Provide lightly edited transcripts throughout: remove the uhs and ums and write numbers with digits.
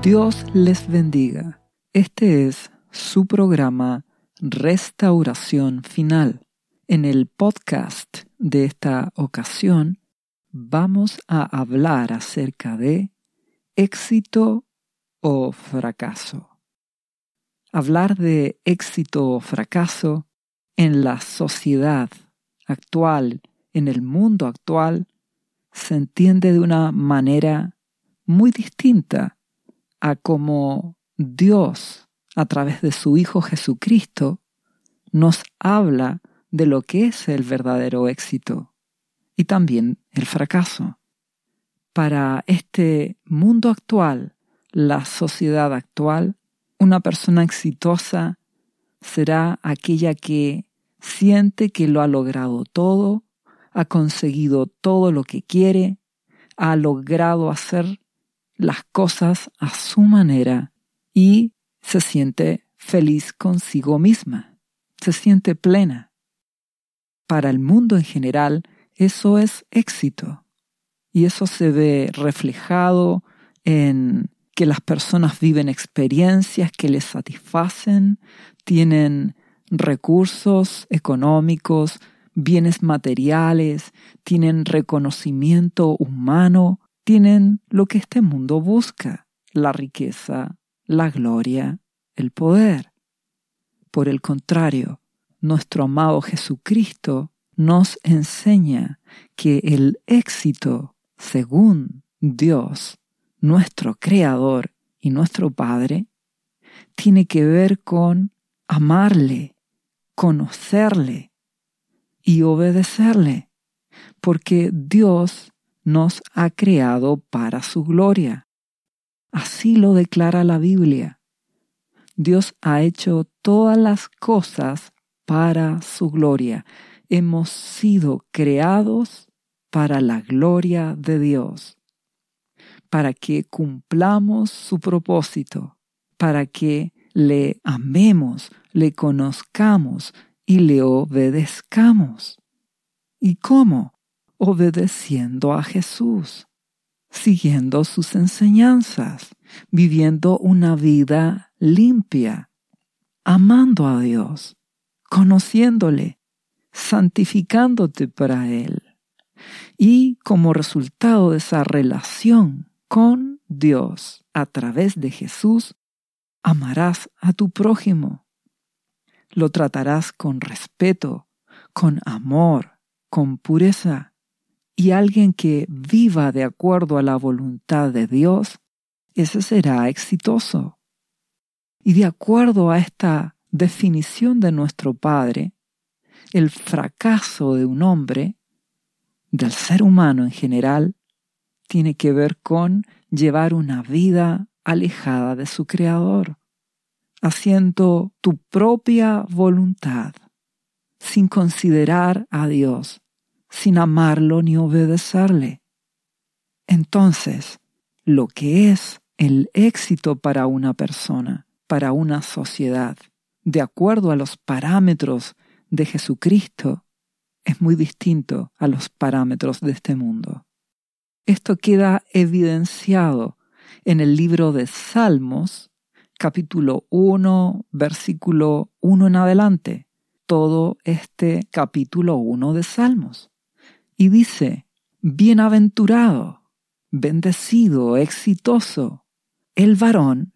Dios les bendiga. Este es su programa Restauración Final. En el podcast de esta ocasión vamos a hablar acerca de éxito o fracaso. Hablar de éxito o fracaso en la sociedad actual, en el mundo actual, se entiende de una manera muy distinta a cómo Dios, a través de su Hijo Jesucristo, nos habla de lo que es el verdadero éxito y también el fracaso. Para este mundo actual, la sociedad actual, una persona exitosa será aquella que siente que lo ha logrado todo, ha conseguido todo lo que quiere, ha logrado hacer las cosas a su manera y se siente feliz consigo misma, se siente plena. Para el mundo en general, eso es éxito y eso se ve reflejado en que las personas viven experiencias que les satisfacen, tienen recursos económicos, bienes materiales, tienen reconocimiento humano, tienen lo que este mundo busca, la riqueza, la gloria, el poder. Por el contrario, nuestro amado Jesucristo nos enseña que el éxito, según Dios, nuestro Creador y nuestro Padre, tiene que ver con amarle, conocerle y obedecerle, porque Dios nos ha creado para su gloria. Así lo declara la Biblia. Dios ha hecho todas las cosas para su gloria. Hemos sido creados para la gloria de Dios, para que cumplamos su propósito, para que le amemos, le conozcamos y le obedezcamos. ¿Y cómo? Obedeciendo a Jesús, siguiendo sus enseñanzas, viviendo una vida limpia, amando a Dios, conociéndole, santificándote para Él. Y como resultado de esa relación con Dios a través de Jesús, amarás a tu prójimo. Lo tratarás con respeto, con amor, con pureza. Y alguien que viva de acuerdo a la voluntad de Dios, ese será exitoso. Y de acuerdo a esta definición de nuestro Padre, el fracaso de un hombre, del ser humano en general, tiene que ver con llevar una vida alejada de su Creador, haciendo tu propia voluntad, sin considerar a Dios, sin amarlo ni obedecerle. Entonces, lo que es el éxito para una persona, para una sociedad, de acuerdo a los parámetros de Jesucristo, es muy distinto a los parámetros de este mundo. Esto queda evidenciado en el libro de Salmos, capítulo 1, versículo 1 en adelante, todo este capítulo 1 de Salmos. Y dice, bienaventurado, bendecido, exitoso, el varón,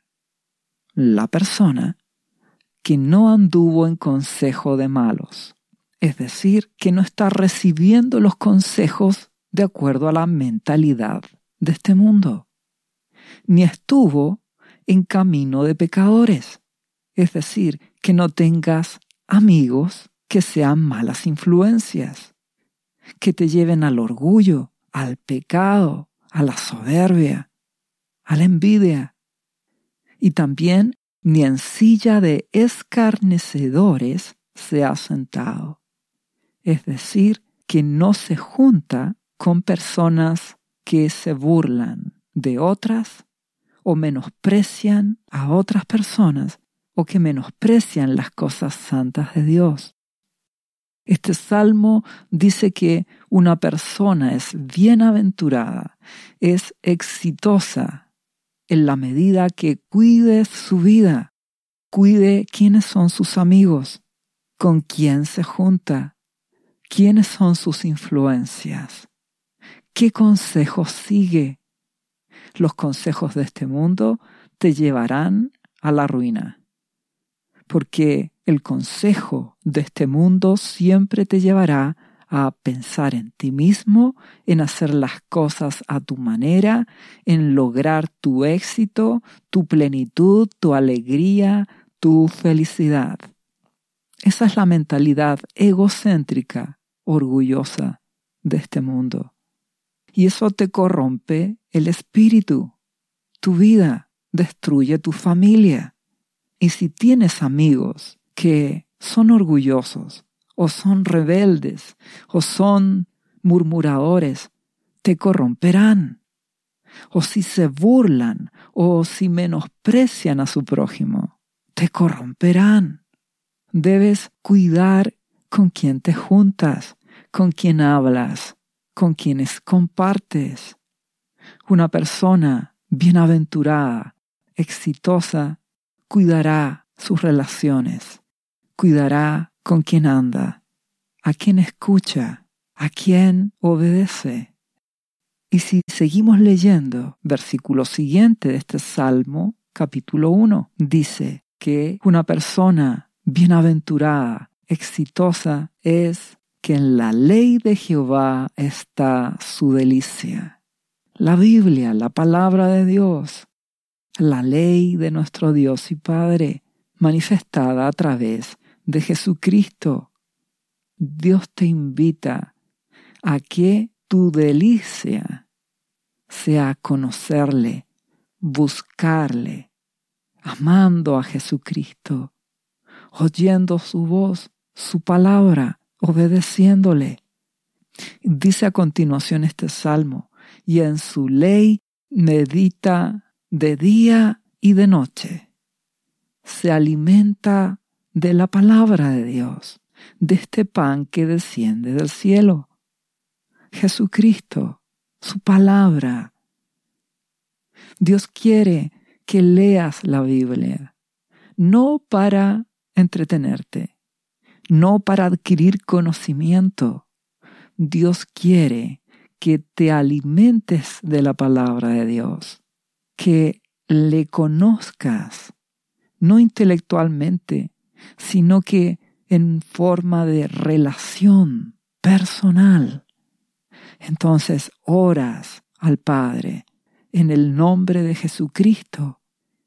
la persona, que no anduvo en consejo de malos. Es decir, que no está recibiendo los consejos de acuerdo a la mentalidad de este mundo, ni estuvo en camino de pecadores. Es decir, que no tengas amigos que sean malas influencias, que te lleven al orgullo, al pecado, a la soberbia, a la envidia. Y también ni en silla de escarnecedores se ha sentado. Es decir, que no se junta con personas que se burlan de otras o menosprecian a otras personas o que menosprecian las cosas santas de Dios. Este salmo dice que una persona es bienaventurada, es exitosa, en la medida que cuide su vida, cuide quiénes son sus amigos, con quién se junta, quiénes son sus influencias, qué consejos sigue. Los consejos de este mundo te llevarán a la ruina, porque el consejo de este mundo siempre te llevará a pensar en ti mismo, en hacer las cosas a tu manera, en lograr tu éxito, tu plenitud, tu alegría, tu felicidad. Esa es la mentalidad egocéntrica, orgullosa de este mundo. Y eso te corrompe el espíritu, tu vida, destruye tu familia. Y si tienes amigos que son orgullosos, o son rebeldes, o son murmuradores, te corromperán. O si se burlan, o si menosprecian a su prójimo, te corromperán. Debes cuidar con quién te juntas, con quién hablas, con quienes compartes. Una persona bienaventurada, exitosa, cuidará sus relaciones, cuidará con quién anda, a quién escucha, a quién obedece. Y si seguimos leyendo, versículo siguiente de este Salmo, capítulo 1, dice que una persona bienaventurada, exitosa, es que en la ley de Jehová está su delicia. La Biblia, la palabra de Dios, la ley de nuestro Dios y Padre, manifestada a través de Jesucristo. Dios te invita a que tu delicia sea conocerle, buscarle, amando a Jesucristo, oyendo su voz, su palabra, obedeciéndole. Dice a continuación este salmo, y en su ley medita de día y de noche. Se alimenta de la palabra de Dios, de este pan que desciende del cielo. Jesucristo, su palabra. Dios quiere que leas la Biblia, no para entretenerte, no para adquirir conocimiento. Dios quiere que te alimentes de la palabra de Dios, que le conozcas, no intelectualmente, sino que en forma de relación personal. Entonces oras al Padre en el nombre de Jesucristo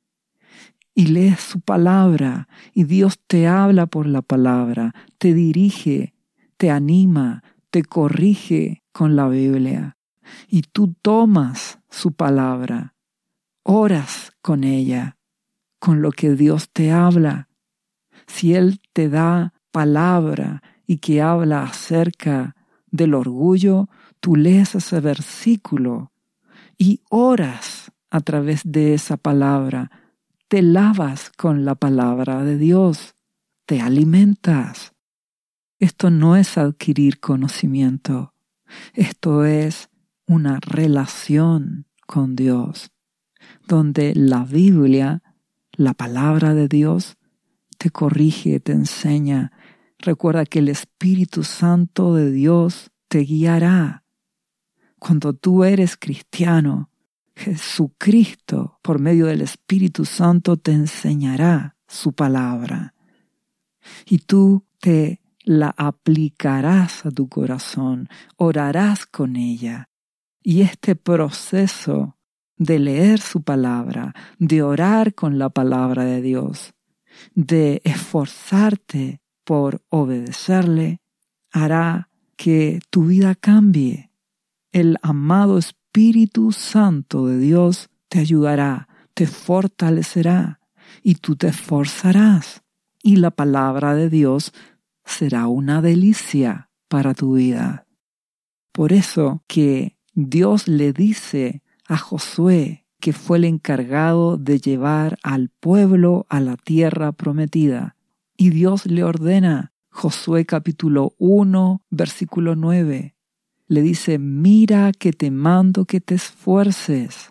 y lees su palabra y Dios te habla por la palabra, te dirige, te anima, te corrige con la Biblia y tú tomas su palabra, oras con ella, con lo que Dios te habla. Si Él te da palabra y que habla acerca del orgullo, tú lees ese versículo y oras a través de esa palabra. Te lavas con la palabra de Dios, te alimentas. Esto no es adquirir conocimiento, esto es una relación con Dios, donde la Biblia, la palabra de Dios, te corrige, te enseña. Recuerda que el Espíritu Santo de Dios te guiará. Cuando tú eres cristiano, Jesucristo, por medio del Espíritu Santo, te enseñará su palabra. Y tú te la aplicarás a tu corazón, orarás con ella. Y este proceso de leer su palabra, de orar con la palabra de Dios, de esforzarte por obedecerle, hará que tu vida cambie. El amado Espíritu Santo de Dios te ayudará, te fortalecerá y tú te esforzarás. Y la palabra de Dios será una delicia para tu vida. Por eso que Dios le dice a Josué, que fue el encargado de llevar al pueblo a la tierra prometida. Y Dios le ordena, Josué capítulo 1, versículo 9, le dice, mira que te mando que te esfuerces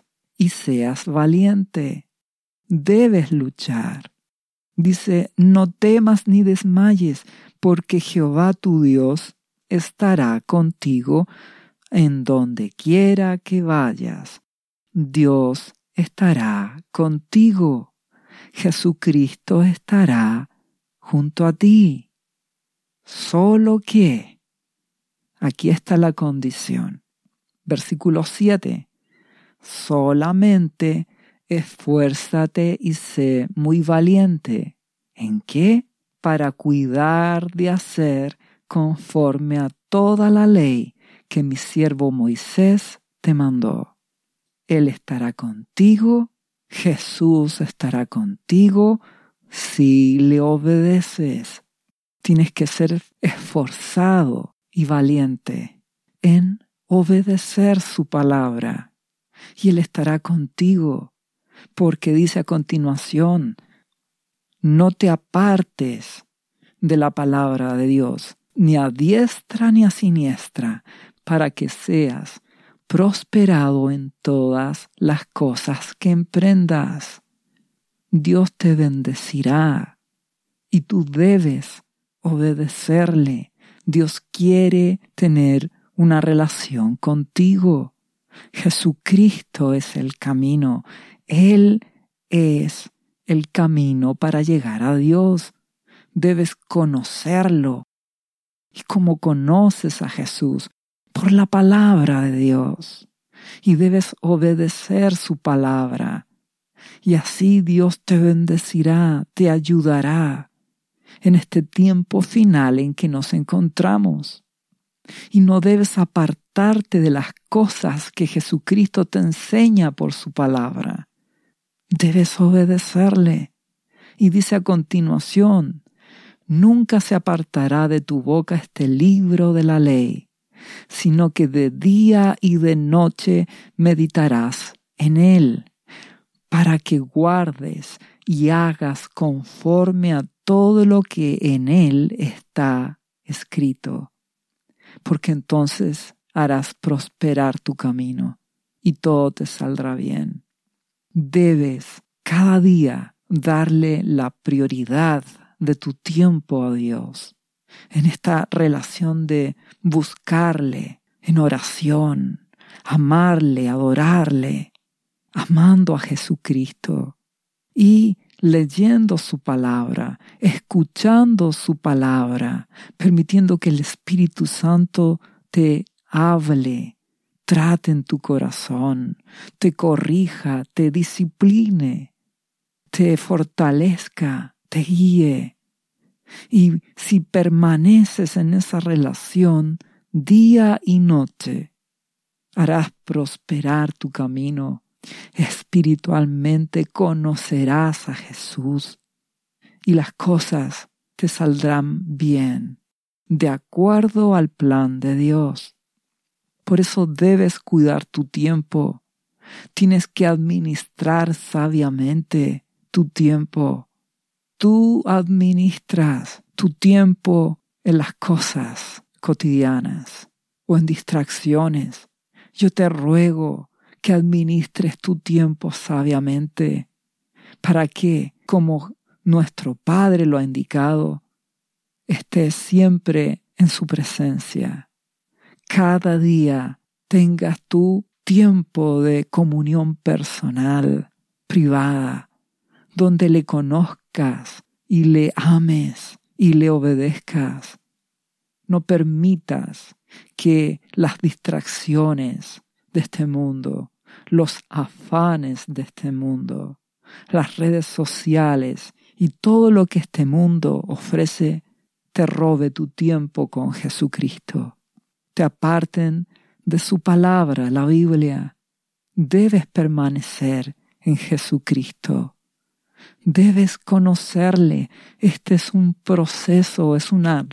y seas valiente. Debes luchar. Dice, no temas ni desmayes, porque Jehová tu Dios estará contigo en donde quiera que vayas. Dios estará contigo. Jesucristo estará junto a ti. Solo que, aquí está la condición. Versículo 7. Solamente esfuérzate y sé muy valiente. ¿En qué? Para cuidar de hacer conforme a toda la ley que mi siervo Moisés te mandó. Él estará contigo, Jesús estará contigo si le obedeces. Tienes que ser esforzado y valiente en obedecer su palabra. Y Él estará contigo, porque dice a continuación, no te apartes de la palabra de Dios, ni a diestra ni a siniestra, para que seas prosperado en todas las cosas que emprendas. Dios te bendecirá y tú debes obedecerle. Dios quiere tener una relación contigo. Jesucristo es el camino. Él es el camino para llegar a Dios. Debes conocerlo. ¿Y cómo conoces a Jesús? Por la palabra de Dios. Y debes obedecer su palabra. Y así Dios te bendecirá, te ayudará en este tiempo final en que nos encontramos. Y no debes apartarte de las cosas que Jesucristo te enseña por su palabra. Debes obedecerle. Y dice a continuación, nunca se apartará de tu boca este libro de la ley, sino que de día y de noche meditarás en él, para que guardes y hagas conforme a todo lo que en él está escrito. Porque entonces harás prosperar tu camino y todo te saldrá bien. Debes cada día darle la prioridad de tu tiempo a Dios, en esta relación de buscarle en oración, amarle, adorarle, amando a Jesucristo y leyendo su palabra, escuchando su palabra, permitiendo que el Espíritu Santo te hable, trate en tu corazón, te corrija, te discipline, te fortalezca, te guíe. Y si permaneces en esa relación día y noche, harás prosperar tu camino. Espiritualmente conocerás a Jesús y las cosas te saldrán bien, de acuerdo al plan de Dios. Por eso debes cuidar tu tiempo. Tienes que administrar sabiamente tu tiempo. Tú administras tu tiempo en las cosas cotidianas o en distracciones. Yo te ruego que administres tu tiempo sabiamente para que, como nuestro Padre lo ha indicado, estés siempre en su presencia. Cada día tengas tu tiempo de comunión personal, privada, donde le conozcas y le ames y le obedezcas. No permitas que las distracciones de este mundo, los afanes de este mundo, las redes sociales y todo lo que este mundo ofrece te robe tu tiempo con Jesucristo. Te aparten de su palabra, la Biblia. Debes permanecer en Jesucristo. Debes conocerle. Este es un proceso, es una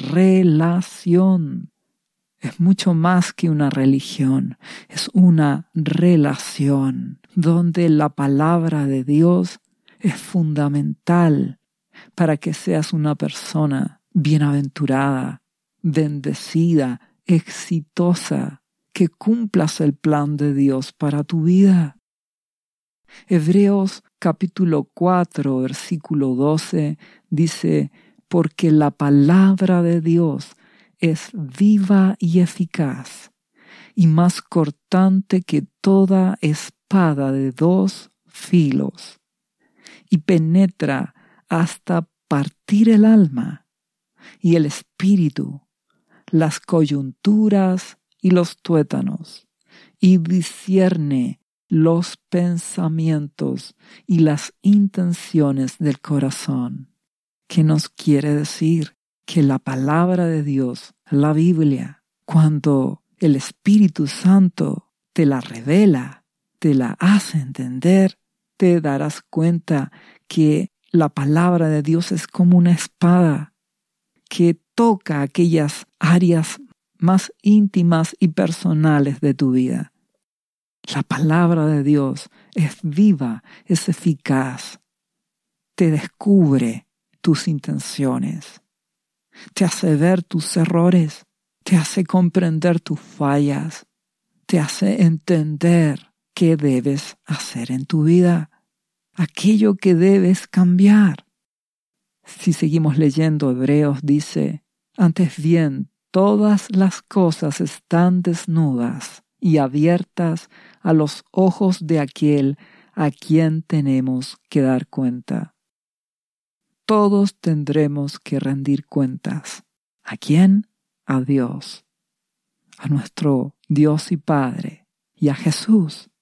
relación. Es mucho más que una religión, es una relación donde la palabra de Dios es fundamental para que seas una persona bienaventurada, bendecida, exitosa, que cumplas el plan de Dios para tu vida. Hebreos capítulo 4, versículo 12 dice, porque la palabra de Dios es viva y eficaz, y más cortante que toda espada de dos filos, y penetra hasta partir el alma y el espíritu, las coyunturas y los tuétanos, y discierne los pensamientos y las intenciones del corazón. ¿Qué nos quiere decir? Que la palabra de Dios, la Biblia, cuando el Espíritu Santo te la revela, te la hace entender, te darás cuenta que la palabra de Dios es como una espada que toca aquellas áreas más íntimas y personales de tu vida. La palabra de Dios es viva, es eficaz, te descubre tus intenciones, te hace ver tus errores, te hace comprender tus fallas, te hace entender qué debes hacer en tu vida, aquello que debes cambiar. Si seguimos leyendo Hebreos, dice, antes bien, todas las cosas están desnudas y abiertas a los ojos de aquel a quien tenemos que dar cuenta. Todos tendremos que rendir cuentas. ¿A quién? A Dios, a nuestro Dios y Padre, y a Jesús.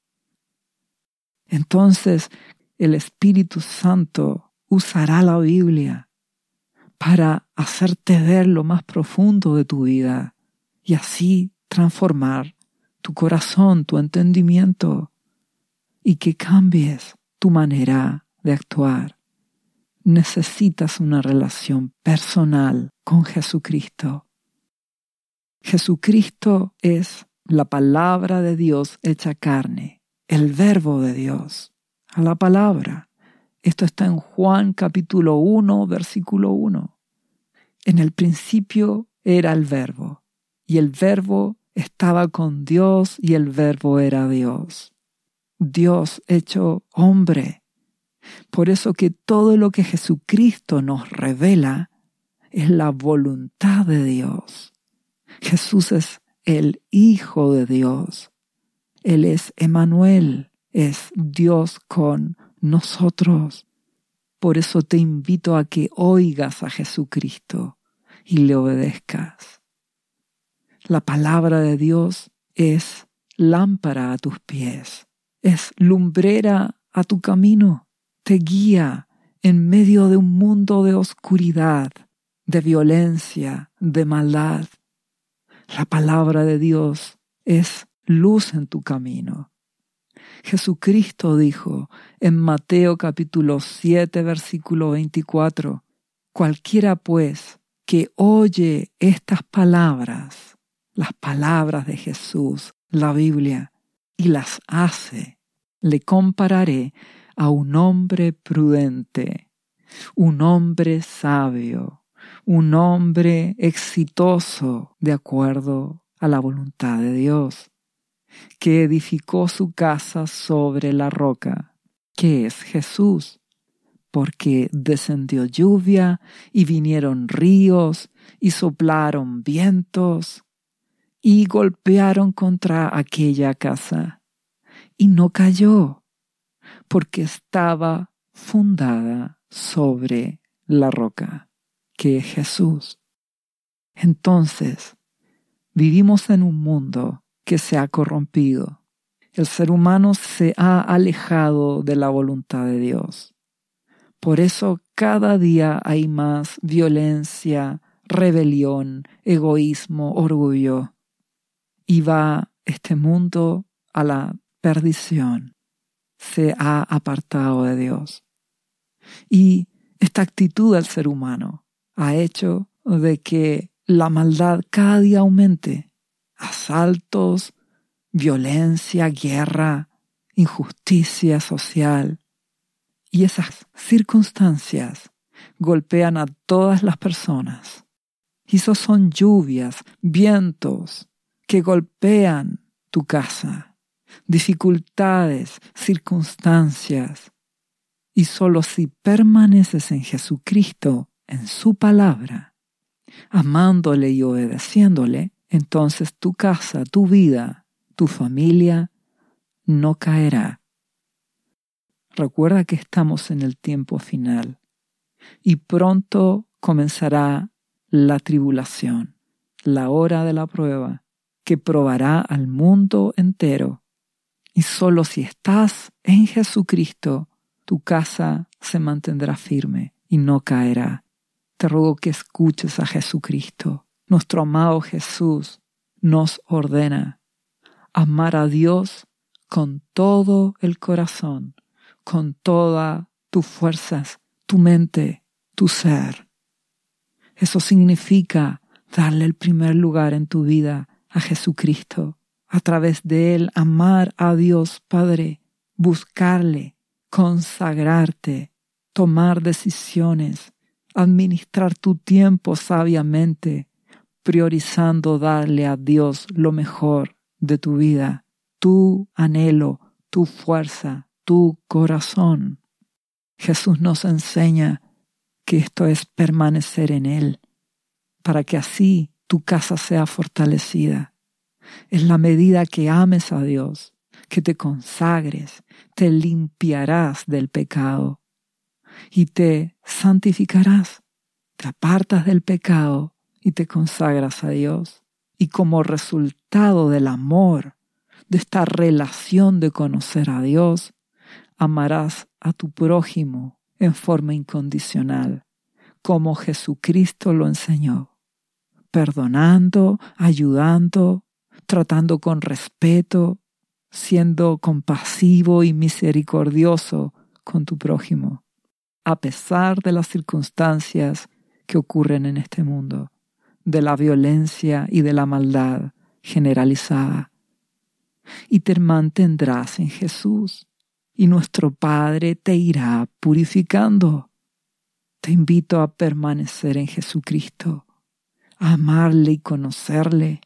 Entonces, el Espíritu Santo usará la Biblia para hacerte ver lo más profundo de tu vida y así transformar tu corazón, tu entendimiento, y que cambies tu manera de actuar. Necesitas una relación personal con Jesucristo. Jesucristo es la palabra de Dios hecha carne, el verbo de Dios, a la palabra. Esto está en Juan capítulo 1, versículo 1. En el principio era el verbo, y el verbo estaba con Dios, y el verbo era Dios. Dios hecho hombre. Por eso que todo lo que Jesucristo nos revela es la voluntad de Dios. Jesús es el Hijo de Dios. Él es Emmanuel, es Dios con nosotros. Por eso te invito a que oigas a Jesucristo y le obedezcas. La palabra de Dios es lámpara a tus pies, es lumbrera a tu camino. Te guía en medio de un mundo de oscuridad, de violencia, de maldad. La palabra de Dios es luz en tu camino. Jesucristo dijo en Mateo capítulo 7, versículo 24, cualquiera pues que oye estas palabras, las palabras de Jesús, la Biblia, y las hace, le compararé a un hombre prudente, un hombre sabio, un hombre exitoso de acuerdo a la voluntad de Dios, que edificó su casa sobre la roca, que es Jesús, porque descendió lluvia y vinieron ríos y soplaron vientos y golpearon contra aquella casa, y no cayó, porque estaba fundada sobre la roca, que es Jesús. Entonces, vivimos en un mundo que se ha corrompido. El ser humano se ha alejado de la voluntad de Dios. Por eso cada día hay más violencia, rebelión, egoísmo, orgullo. Y va este mundo a la perdición. Se ha apartado de Dios. Y esta actitud del ser humano ha hecho de que la maldad cada día aumente. Asaltos, violencia, guerra, injusticia social. Y esas circunstancias golpean a todas las personas. Y esos son lluvias, vientos que golpean tu casa. dificultades, circunstancias. Y solo si permaneces en Jesucristo, en su palabra, amándole y obedeciéndole, entonces tu casa, tu vida, tu familia no caerá. Recuerda que estamos en el tiempo final y pronto comenzará la tribulación, la hora de la prueba, que probará al mundo entero. Y solo si estás en Jesucristo, tu casa se mantendrá firme y no caerá. Te ruego que escuches a Jesucristo. Nuestro amado Jesús nos ordena amar a Dios con todo el corazón, con todas tus fuerzas, tu mente, tu ser. Eso significa darle el primer lugar en tu vida a Jesucristo. A través de Él amar a Dios Padre, buscarle, consagrarte, tomar decisiones, administrar tu tiempo sabiamente, priorizando darle a Dios lo mejor de tu vida, tu anhelo, tu fuerza, tu corazón. Jesús nos enseña que esto es permanecer en Él, para que así tu casa sea fortalecida. Es la medida que ames a Dios, que te consagres, te limpiarás del pecado y te santificarás, te apartas del pecado y te consagras a Dios. Y como resultado del amor, de esta relación de conocer a Dios, amarás a tu prójimo en forma incondicional, como Jesucristo lo enseñó, perdonando, ayudando, tratando con respeto, siendo compasivo y misericordioso con tu prójimo, a pesar de las circunstancias que ocurren en este mundo, de la violencia y de la maldad generalizada. Y te mantendrás en Jesús, y nuestro Padre te irá purificando. Te invito a permanecer en Jesucristo, a amarle y conocerle,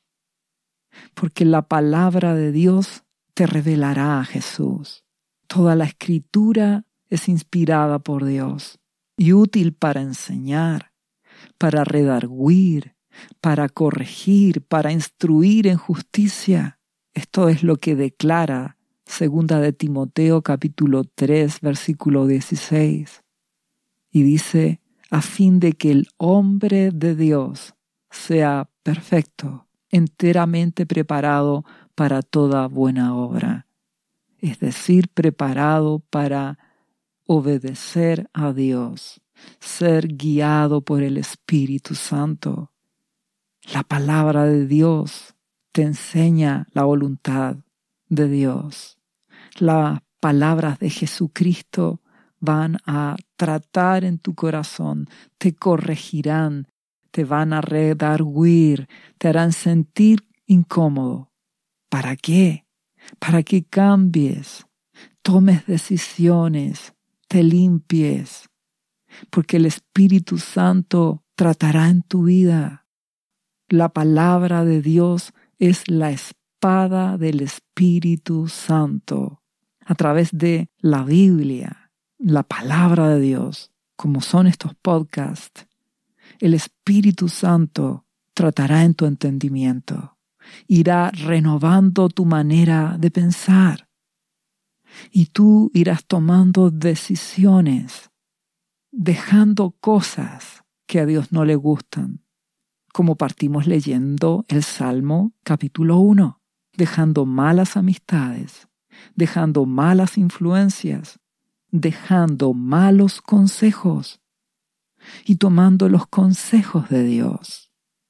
porque la palabra de Dios te revelará a Jesús. Toda la Escritura es inspirada por Dios y útil para enseñar, para redarguir, para corregir, para instruir en justicia. Esto es lo que declara 2 de Timoteo capítulo 3, versículo 16. Y dice, a fin de que el hombre de Dios sea perfecto, enteramente preparado para toda buena obra. Es decir, preparado para obedecer a Dios, ser guiado por el Espíritu Santo. La palabra de Dios te enseña la voluntad de Dios. Las palabras de Jesucristo van a tratar en tu corazón, te corregirán, te van a redarguir, te harán sentir incómodo. ¿Para qué? Para que cambies, tomes decisiones, te limpies, porque el Espíritu Santo tratará en tu vida. La palabra de Dios es la espada del Espíritu Santo. A través de la Biblia, la palabra de Dios, como son estos podcasts, el Espíritu Santo tratará en tu entendimiento. Irá renovando tu manera de pensar. Y tú irás tomando decisiones, dejando cosas que a Dios no le gustan, como partimos leyendo el Salmo capítulo 1, dejando malas amistades, dejando malas influencias, dejando malos consejos y tomando los consejos de Dios.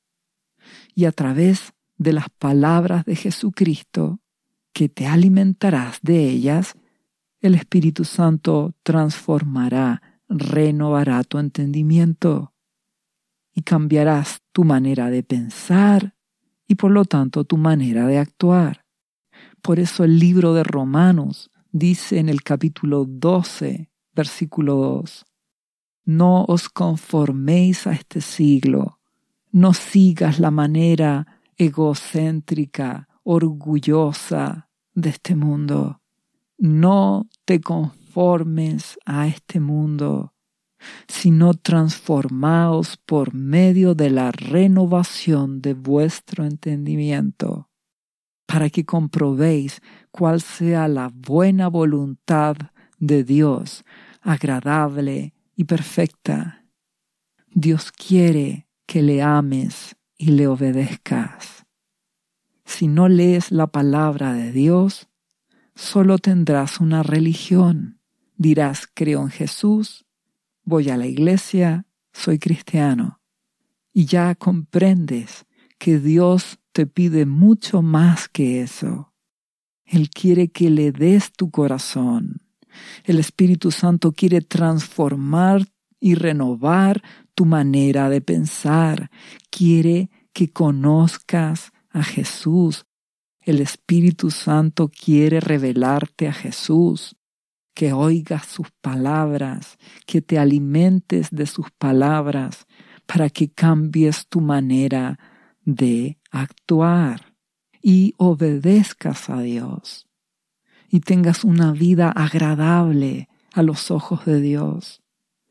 Y a través de las palabras de Jesucristo, que te alimentarás de ellas, el Espíritu Santo transformará, renovará tu entendimiento y cambiarás tu manera de pensar y por lo tanto tu manera de actuar. Por eso el libro de Romanos dice en el capítulo 12, versículo 2, no os conforméis a este siglo, no sigas la manera egocéntrica, orgullosa de este mundo. No te conformes a este mundo, sino transformaos por medio de la renovación de vuestro entendimiento, para que comprobéis cuál sea la buena voluntad de Dios, agradable y perfecta. Dios quiere que le ames y le obedezcas. Si no lees la palabra de Dios, solo tendrás una religión. Dirás, creo en Jesús, voy a la iglesia, soy cristiano. Y ya comprendes que Dios te pide mucho más que eso. Él quiere que le des tu corazón. El Espíritu Santo quiere transformar y renovar tu manera de pensar. Quiere que conozcas a Jesús. El Espíritu Santo quiere revelarte a Jesús, que oigas sus palabras, que te alimentes de sus palabras para que cambies tu manera de actuar y obedezcas a Dios y tengas una vida agradable a los ojos de Dios.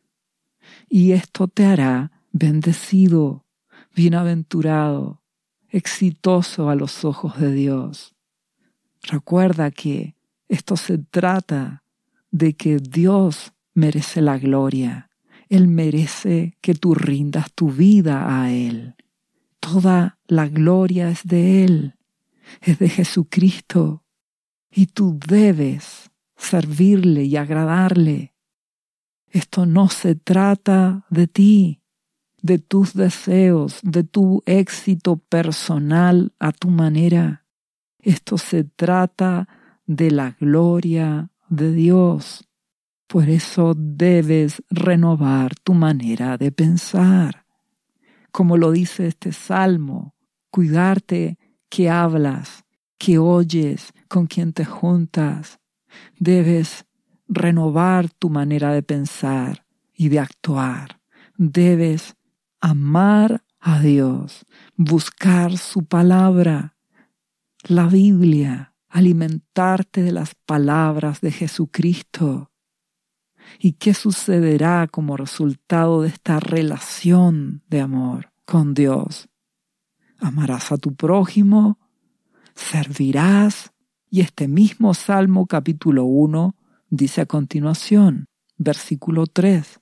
Y esto te hará bendecido, bienaventurado, exitoso a los ojos de Dios. Recuerda que esto se trata de que Dios merece la gloria. Él merece que tú rindas tu vida a Él. Toda la gloria es de Él, es de Jesucristo. Y tú debes servirle y agradarle. Esto no se trata de ti, de tus deseos, de tu éxito personal a tu manera. Esto se trata de la gloria de Dios. Por eso debes renovar tu manera de pensar. Como lo dice este salmo, cuidarte qué hablas, qué oyes, con quién te juntas. Debes renovar tu manera de pensar y de actuar. Debes amar a Dios, buscar su palabra, la Biblia, alimentarte de las palabras de Jesucristo. ¿Y qué sucederá como resultado de esta relación de amor con Dios? Amarás a tu prójimo, servirás, y este mismo Salmo capítulo 1 dice a continuación, versículo 3,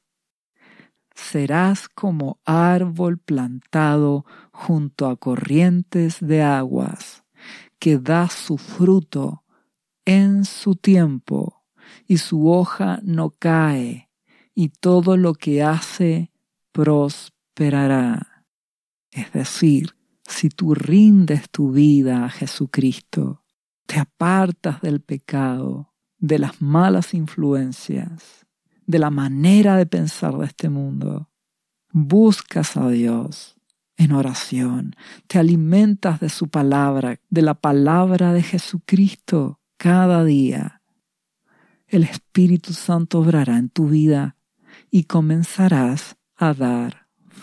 serás como árbol plantado junto a corrientes de aguas, que da su fruto en su tiempo, y su hoja no cae, y todo lo que hace prosperará. Es decir, si tú rindes tu vida a Jesucristo, te apartas del pecado, de las malas influencias, de la manera de pensar de este mundo, buscas a Dios en oración, te alimentas de su palabra, de la palabra de Jesucristo cada día, el Espíritu Santo obrará en tu vida y comenzarás a dar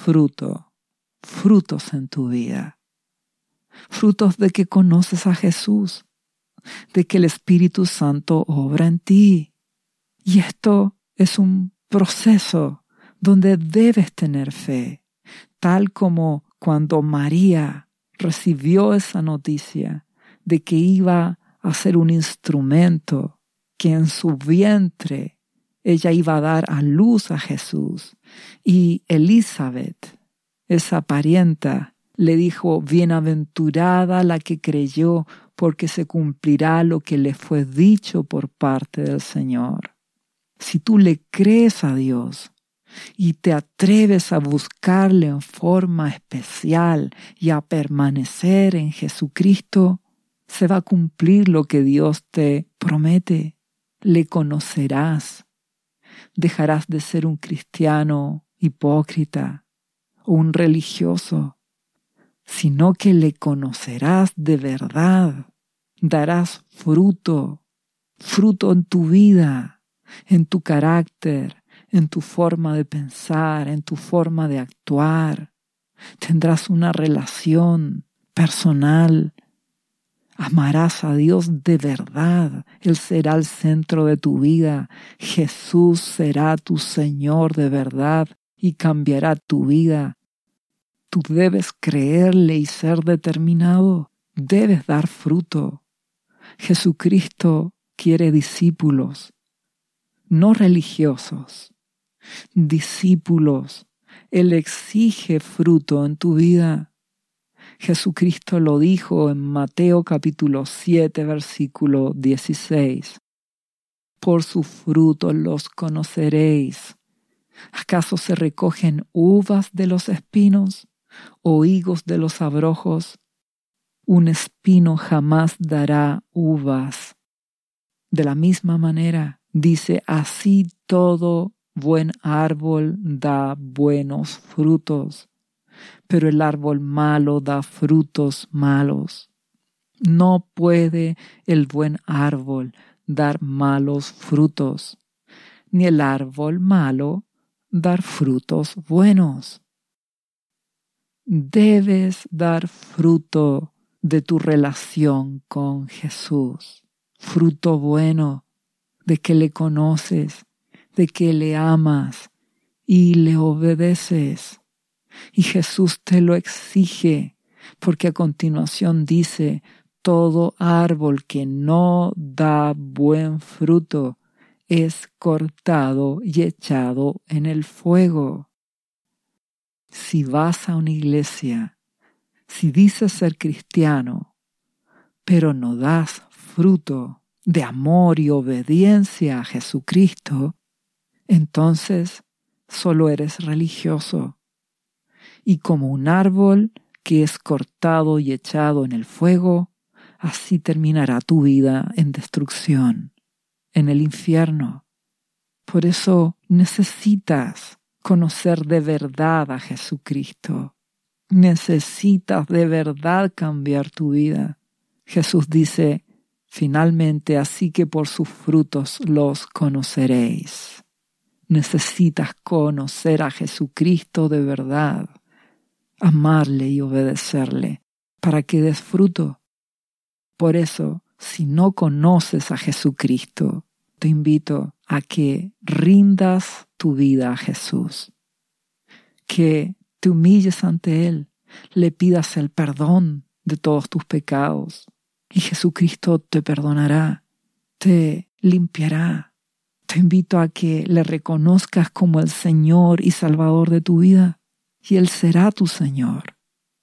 frutos en tu vida. Frutos de que conoces a Jesús, de que el Espíritu Santo obra en ti. Y esto es un proceso donde debes tener fe, tal como cuando María recibió esa noticia de que iba a ser un instrumento, que en su vientre ella iba a dar a luz a Jesús. Y Elizabeth, esa parienta, le dijo, bienaventurada la que creyó, porque se cumplirá lo que le fue dicho por parte del Señor. Si tú le crees a Dios y te atreves a buscarle en forma especial y a permanecer en Jesucristo, se va a cumplir lo que Dios te promete. Le conocerás. Dejarás de ser un cristiano hipócrita o un religioso, sino que le conocerás de verdad. Darás fruto en tu vida, en tu carácter, en tu forma de pensar, en tu forma de actuar. Tendrás una relación personal, Amarás a Dios de verdad. Él será el centro de tu vida. Jesús será tu Señor de verdad y cambiará tu vida. Tú debes creerle y ser determinado. Debes dar fruto. Jesucristo quiere discípulos, no religiosos, discípulos. Él exige fruto en tu vida. Jesucristo lo dijo en Mateo capítulo 7, versículo 16. Por sus frutos los conoceréis. ¿Acaso se recogen uvas de los espinos o higos de los abrojos? Un espino jamás dará uvas. De la misma manera, dice, así todo buen árbol da buenos frutos, pero el árbol malo da frutos malos. No puede el buen árbol dar malos frutos, ni el árbol malo dar frutos buenos. Debes dar fruto de tu relación con Jesús, fruto bueno, de que le conoces, de que le amas y le obedeces. Y Jesús te lo exige, porque a continuación dice, todo árbol que no da buen fruto es cortado y echado en el fuego. Si vas a una iglesia, si dices ser cristiano, pero no das fruto de amor y obediencia a Jesucristo, entonces solo eres religioso. Y como un árbol que es cortado y echado en el fuego, así terminará tu vida en destrucción, en el infierno. Por eso necesitas conocer de verdad a Jesucristo. Necesitas de verdad cambiar tu vida. Jesús dice, finalmente, así que por sus frutos los conoceréis. Necesitas conocer a Jesucristo de verdad, amarle y obedecerle para que des fruto. Por eso, si no conoces a Jesucristo, te invito a que rindas tu vida a Jesús, que te humilles ante Él, le pidas el perdón de todos tus pecados y Jesucristo te perdonará, te limpiará. Te invito a que le reconozcas como el Señor y Salvador de tu vida y Él será tu Señor.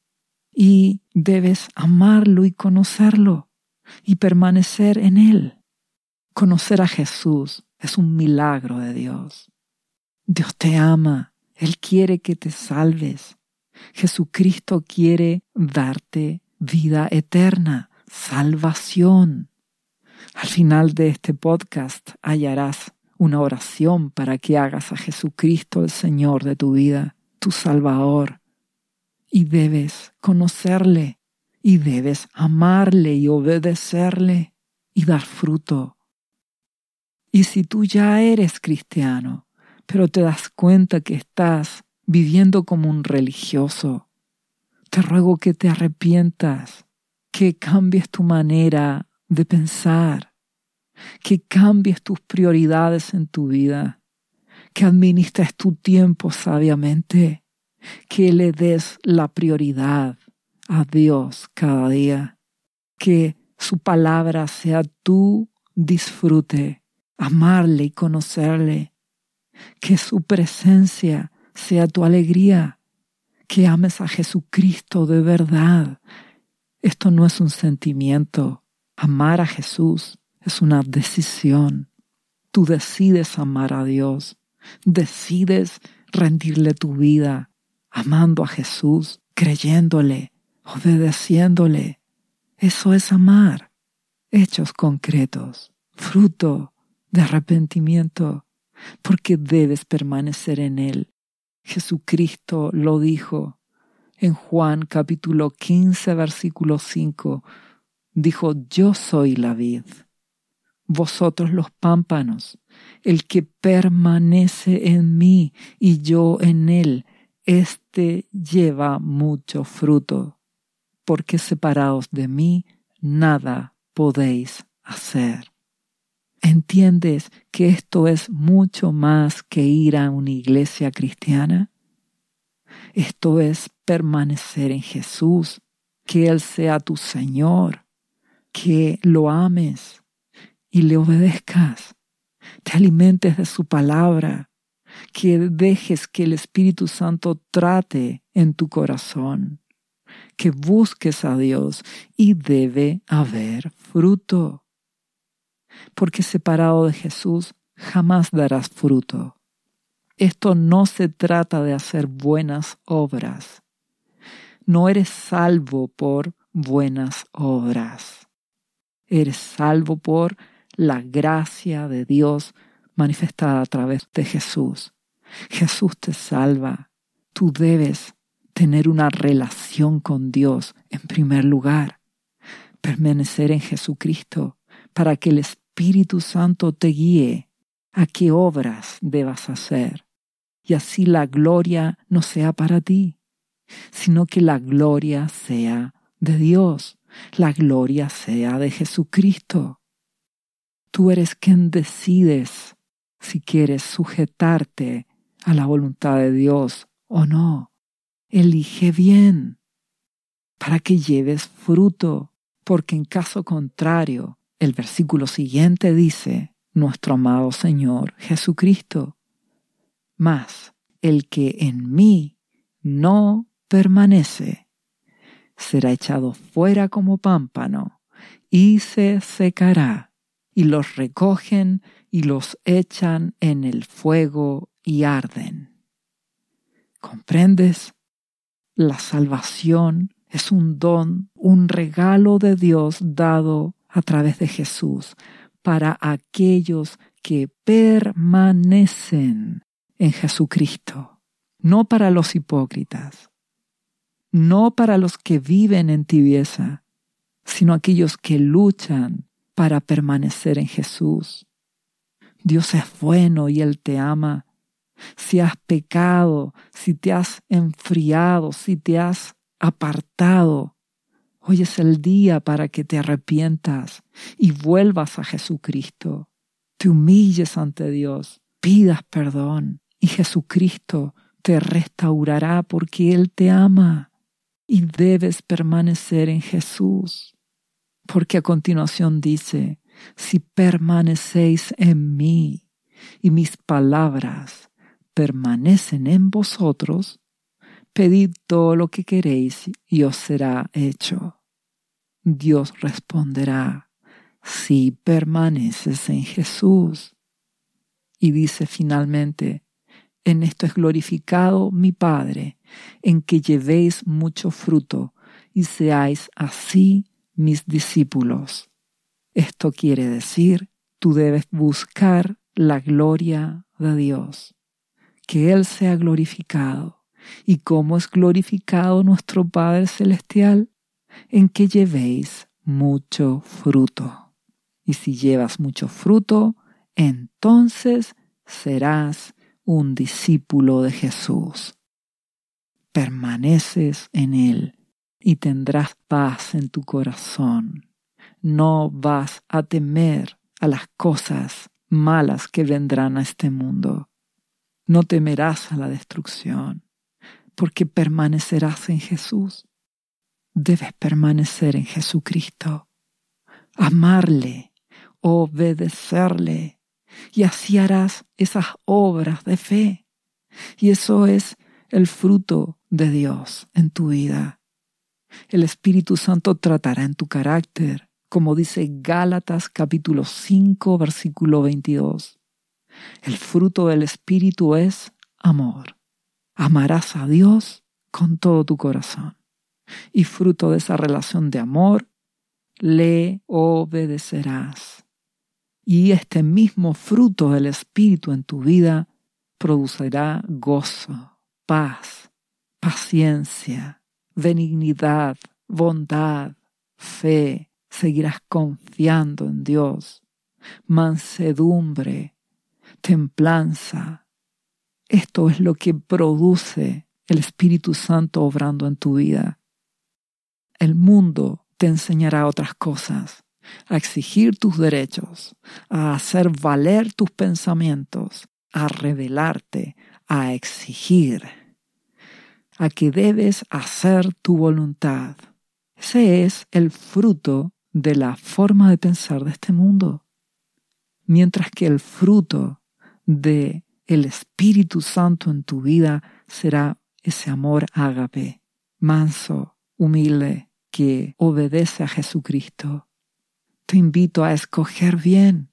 Y debes amarlo y conocerlo y permanecer en Él. Conocer a Jesús es un milagro de Dios. Dios te ama, Él quiere que te salves. Jesucristo quiere darte vida eterna, salvación. Al final de este podcast hallarás una oración para que hagas a Jesucristo el Señor de tu vida, tu Salvador. Y debes conocerle, y debes amarle y obedecerle y dar fruto. Y si tú ya eres cristiano, pero te das cuenta que estás viviendo como un religioso, te ruego que te arrepientas, que cambies tu manera de pensar, que cambies tus prioridades en tu vida, que administres tu tiempo sabiamente, que le des la prioridad a Dios cada día, que su palabra sea tu disfrute, amarle y conocerle, que su presencia sea tu alegría, que ames a Jesucristo de verdad. Esto no es un sentimiento. Amar a Jesús es una decisión. Tú decides amar a Dios, decides rendirle tu vida, amando a Jesús, creyéndole, obedeciéndole. Eso es amar. Hechos concretos, fruto de arrepentimiento, porque debes permanecer en Él. Jesucristo lo dijo en Juan capítulo 15, versículo 5. Dijo, yo soy la vid, vosotros los pámpanos. El que permanece en mí y yo en él, éste lleva mucho fruto, porque separados de mí nada podéis hacer. ¿Entiendes que esto es mucho más que ir a una iglesia cristiana? Esto es permanecer en Jesús, que Él sea tu Señor, que lo ames y le obedezcas, te alimentes de su palabra, que dejes que el Espíritu Santo trate en tu corazón, que busques a Dios y debe haber fruto. Porque separado de Jesús jamás darás fruto. Esto no se trata de hacer buenas obras. No eres salvo por buenas obras. Eres salvo por la gracia de Dios manifestada a través de Jesús. Jesús te salva. Tú debes tener una relación con Dios en primer lugar. Permanecer en Jesucristo para que el Espíritu Santo te guíe a qué obras debas hacer. Y así la gloria no sea para ti, sino que la gloria sea de Dios. La gloria sea de Jesucristo. Tú eres quien decides si quieres sujetarte a la voluntad de Dios o no. Elige bien para que lleves fruto, porque en caso contrario, el versículo siguiente dice, nuestro amado Señor Jesucristo, mas el que en mí no permanece, será echado fuera como pámpano y se secará, y los recogen y los echan en el fuego y arden. ¿Comprendes? La salvación es un don, un regalo de Dios dado a través de Jesús para aquellos que permanecen en Jesucristo, no para los hipócritas, no para los que viven en tibieza, sino aquellos que luchan para permanecer en Jesús. Dios es bueno y Él te ama. Si has pecado, si te has enfriado, si te has apartado, hoy es el día para que te arrepientas y vuelvas a Jesucristo. Te humilles ante Dios, pidas perdón y Jesucristo te restaurará porque Él te ama. Y debes permanecer en Jesús, porque a continuación dice, si permanecéis en mí y mis palabras permanecen en vosotros, pedid todo lo que queréis y os será hecho. Dios responderá, si permaneces en Jesús. Y dice finalmente, en esto es glorificado mi Padre, en que llevéis mucho fruto y seáis así mis discípulos. Esto quiere decir, tú debes buscar la gloria de Dios, que Él sea glorificado. ¿Y cómo es glorificado nuestro Padre Celestial? En que llevéis mucho fruto. Y si llevas mucho fruto, entonces serás un discípulo de Jesús. Permaneces en Él y tendrás paz en tu corazón. No vas a temer a las cosas malas que vendrán a este mundo. No temerás a la destrucción, porque permanecerás en Jesús. Debes permanecer en Jesucristo, amarle, obedecerle, y así harás esas obras de fe. Y eso es el fruto de Dios en tu vida. El Espíritu Santo tratará en tu carácter, como dice Gálatas capítulo 5, versículo 22. El fruto del Espíritu es amor. Amarás a Dios con todo tu corazón. Y fruto de esa relación de amor, le obedecerás. Y este mismo fruto del Espíritu en tu vida producirá gozo, paz, paciencia, benignidad, bondad, fe. Seguirás confiando en Dios, mansedumbre, templanza. Esto es lo que produce el Espíritu Santo obrando en tu vida. El mundo te enseñará otras cosas, a exigir tus derechos, a hacer valer tus pensamientos, a revelarte, a exigir, a que debes hacer tu voluntad. Ese es el fruto de la forma de pensar de este mundo. Mientras que el fruto de el Espíritu Santo en tu vida será ese amor ágape, manso, humilde, que obedece a Jesucristo. Te invito a escoger bien.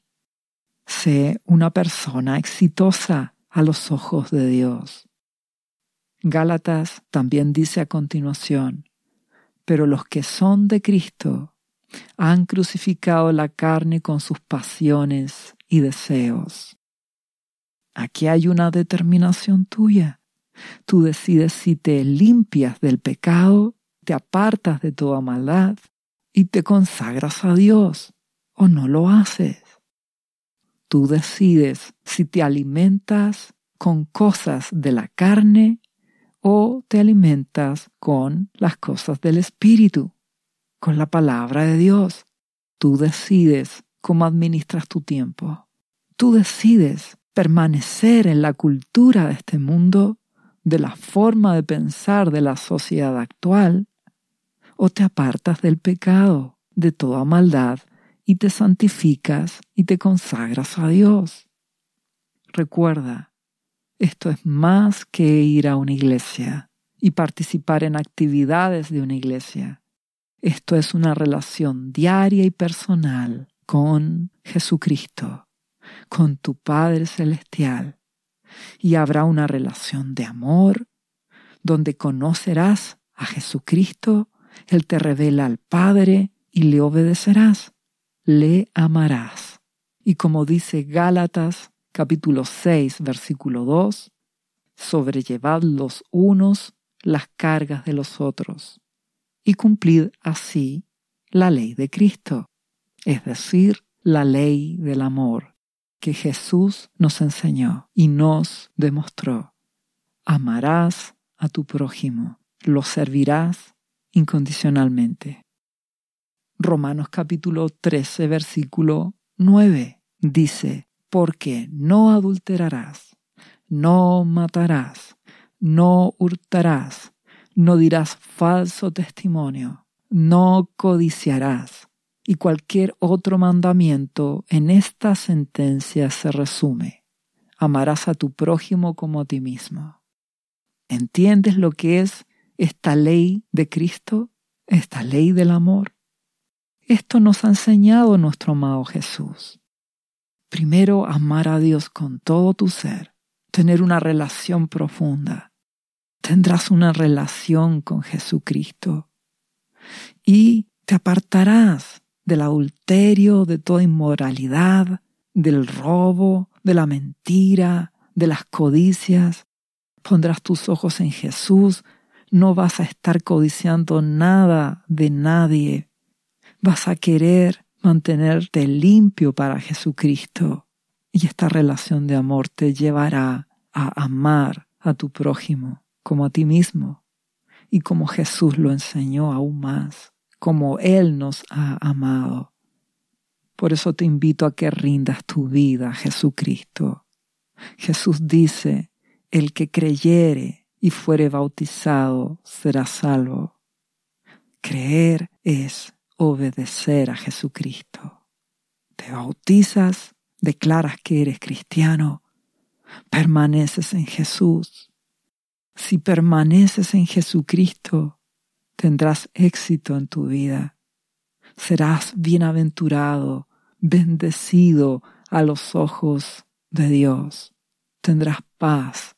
Sé una persona exitosa a los ojos de Dios. Gálatas también dice a continuación: pero los que son de Cristo han crucificado la carne con sus pasiones y deseos. Aquí hay una determinación tuya. Tú decides si te limpias del pecado, te apartas de toda maldad y te consagras a Dios, o no lo haces. Tú decides si te alimentas con cosas de la carne o te alimentas con las cosas del Espíritu, con la palabra de Dios. Tú decides cómo administras tu tiempo. Tú decides permanecer en la cultura de este mundo, de la forma de pensar de la sociedad actual, o te apartas del pecado, de toda maldad, y te santificas y te consagras a Dios. Recuerda, esto es más que ir a una iglesia y participar en actividades de una iglesia. Esto es una relación diaria y personal con Jesucristo, con tu Padre Celestial. Y habrá una relación de amor donde conocerás a Jesucristo, Él te revela al Padre y le obedecerás, le amarás. Y como dice Gálatas capítulo 6, versículo 2, sobrellevad los unos las cargas de los otros y cumplid así la ley de Cristo, es decir, la ley del amor que Jesús nos enseñó y nos demostró. Amarás a tu prójimo, lo servirás incondicionalmente. Romanos capítulo 13, versículo 9 dice: porque no adulterarás, no matarás, no hurtarás, no dirás falso testimonio, no codiciarás. Y cualquier otro mandamiento en esta sentencia se resume: amarás a tu prójimo como a ti mismo. ¿Entiendes lo que es esta ley de Cristo? Esta ley del amor. Esto nos ha enseñado nuestro amado Jesús. Primero, amar a Dios con todo tu ser, tener una relación profunda. Tendrás una relación con Jesucristo y te apartarás del adulterio, de toda inmoralidad, del robo, de la mentira, de las codicias. Pondrás tus ojos en Jesús, no vas a estar codiciando nada de nadie. Vas a querer mantenerte limpio para Jesucristo. Y esta relación de amor te llevará a amar a tu prójimo como a ti mismo. Y como Jesús lo enseñó aún más, como Él nos ha amado. Por eso te invito a que rindas tu vida a Jesucristo. Jesús dice: el que creyere y fuere bautizado será salvo. Creer es obedecer a Jesucristo. Te bautizas, declaras que eres cristiano, permaneces en Jesús. Si permaneces en Jesucristo, tendrás éxito en tu vida. Serás bienaventurado, bendecido a los ojos de Dios. Tendrás paz.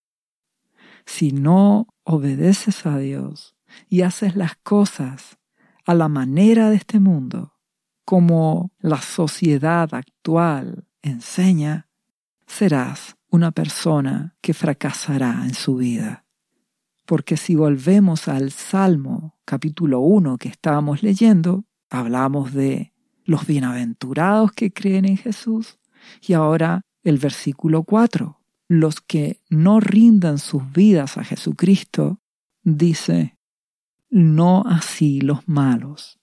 Si no obedeces a Dios y haces las cosas a la manera de este mundo, como la sociedad actual enseña, serás una persona que fracasará en su vida. Porque si volvemos al Salmo capítulo 1 que estábamos leyendo, hablamos de los bienaventurados que creen en Jesús, y ahora el versículo 4, los que no rindan sus vidas a Jesucristo, dice: no así los malos,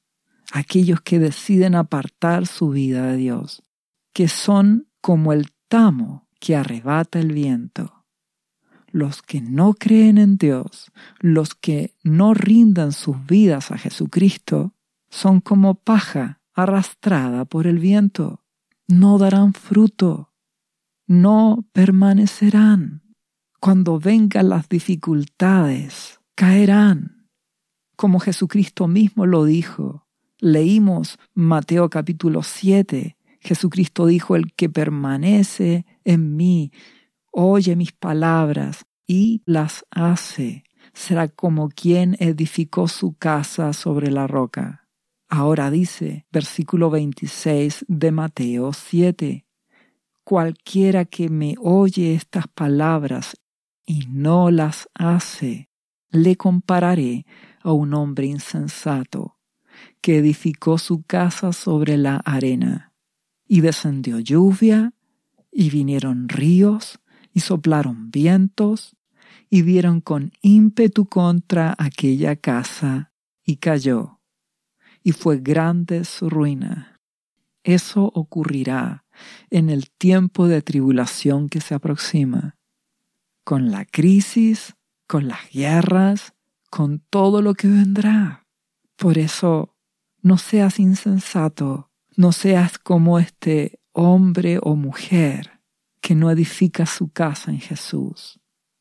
aquellos que deciden apartar su vida de Dios, que son como el tamo que arrebata el viento. Los que no creen en Dios, los que no rindan sus vidas a Jesucristo, son como paja arrastrada por el viento. No darán fruto, no permanecerán. Cuando vengan las dificultades, caerán. Como Jesucristo mismo lo dijo, leímos Mateo capítulo 7, Jesucristo dijo: el que permanece en mí, oye mis palabras y las hace, será como quien edificó su casa sobre la roca. Ahora dice, versículo 26 de Mateo 7, cualquiera que me oye estas palabras y no las hace, le compararé a un hombre insensato que edificó su casa sobre la arena. Y descendió lluvia, y vinieron ríos, y soplaron vientos, y dieron con ímpetu contra aquella casa, y cayó, y fue grande su ruina. Eso ocurrirá en el tiempo de tribulación que se aproxima, con la crisis, con las guerras, con todo lo que vendrá. Por eso, no seas insensato, no seas como este hombre o mujer que no edifica su casa en Jesús,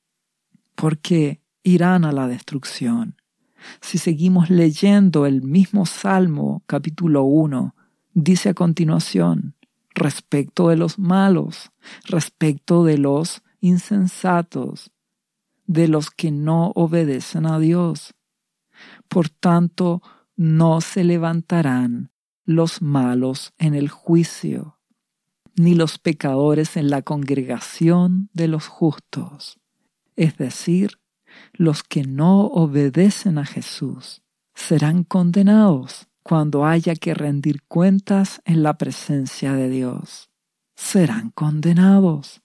porque irán a la destrucción. Si seguimos leyendo el mismo Salmo, capítulo 1, dice a continuación, respecto de los malos, respecto de los insensatos, de los que no obedecen a Dios. Por tanto, no se levantarán los malos en el juicio, ni los pecadores en la congregación de los justos. Es decir, los que no obedecen a Jesús serán condenados cuando haya que rendir cuentas en la presencia de Dios. Serán condenados.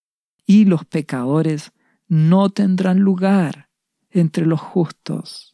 Y los pecadores no tendrán lugar entre los justos.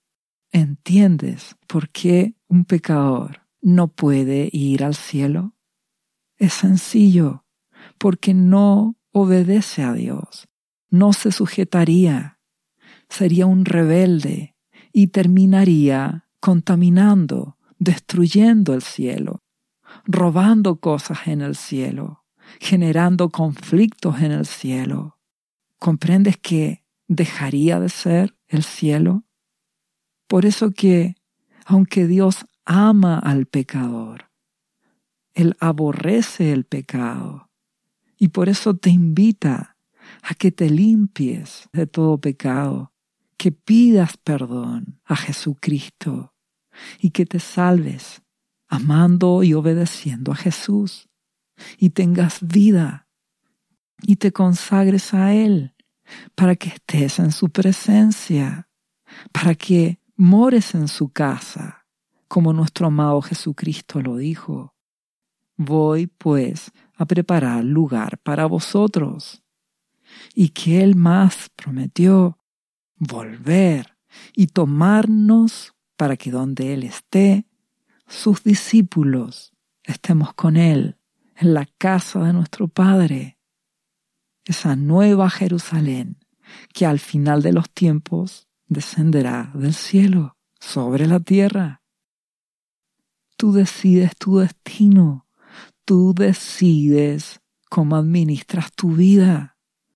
¿Entiendes por qué un pecador no puede ir al cielo? Es sencillo, porque no obedece a Dios, no se sujetaría, sería un rebelde y terminaría contaminando, destruyendo el cielo, robando cosas en el cielo, generando conflictos en el cielo. ¿Comprendes que dejaría de ser el cielo? Por eso que, aunque Dios ama al pecador, Él aborrece el pecado y por eso te invita a que te limpies de todo pecado, que pidas perdón a Jesucristo y que te salves amando y obedeciendo a Jesús y tengas vida y te consagres a Él para que estés en su presencia, para que mores en su casa, como nuestro amado Jesucristo lo dijo. Voy, pues, a preparar lugar para vosotros. Y que Él más prometió volver y tomarnos para que donde Él esté, sus discípulos estemos con Él en la casa de nuestro Padre. Esa nueva Jerusalén que al final de los tiempos descenderá del cielo sobre la tierra. Tú decides tu destino. Tú decides cómo administras tu vida.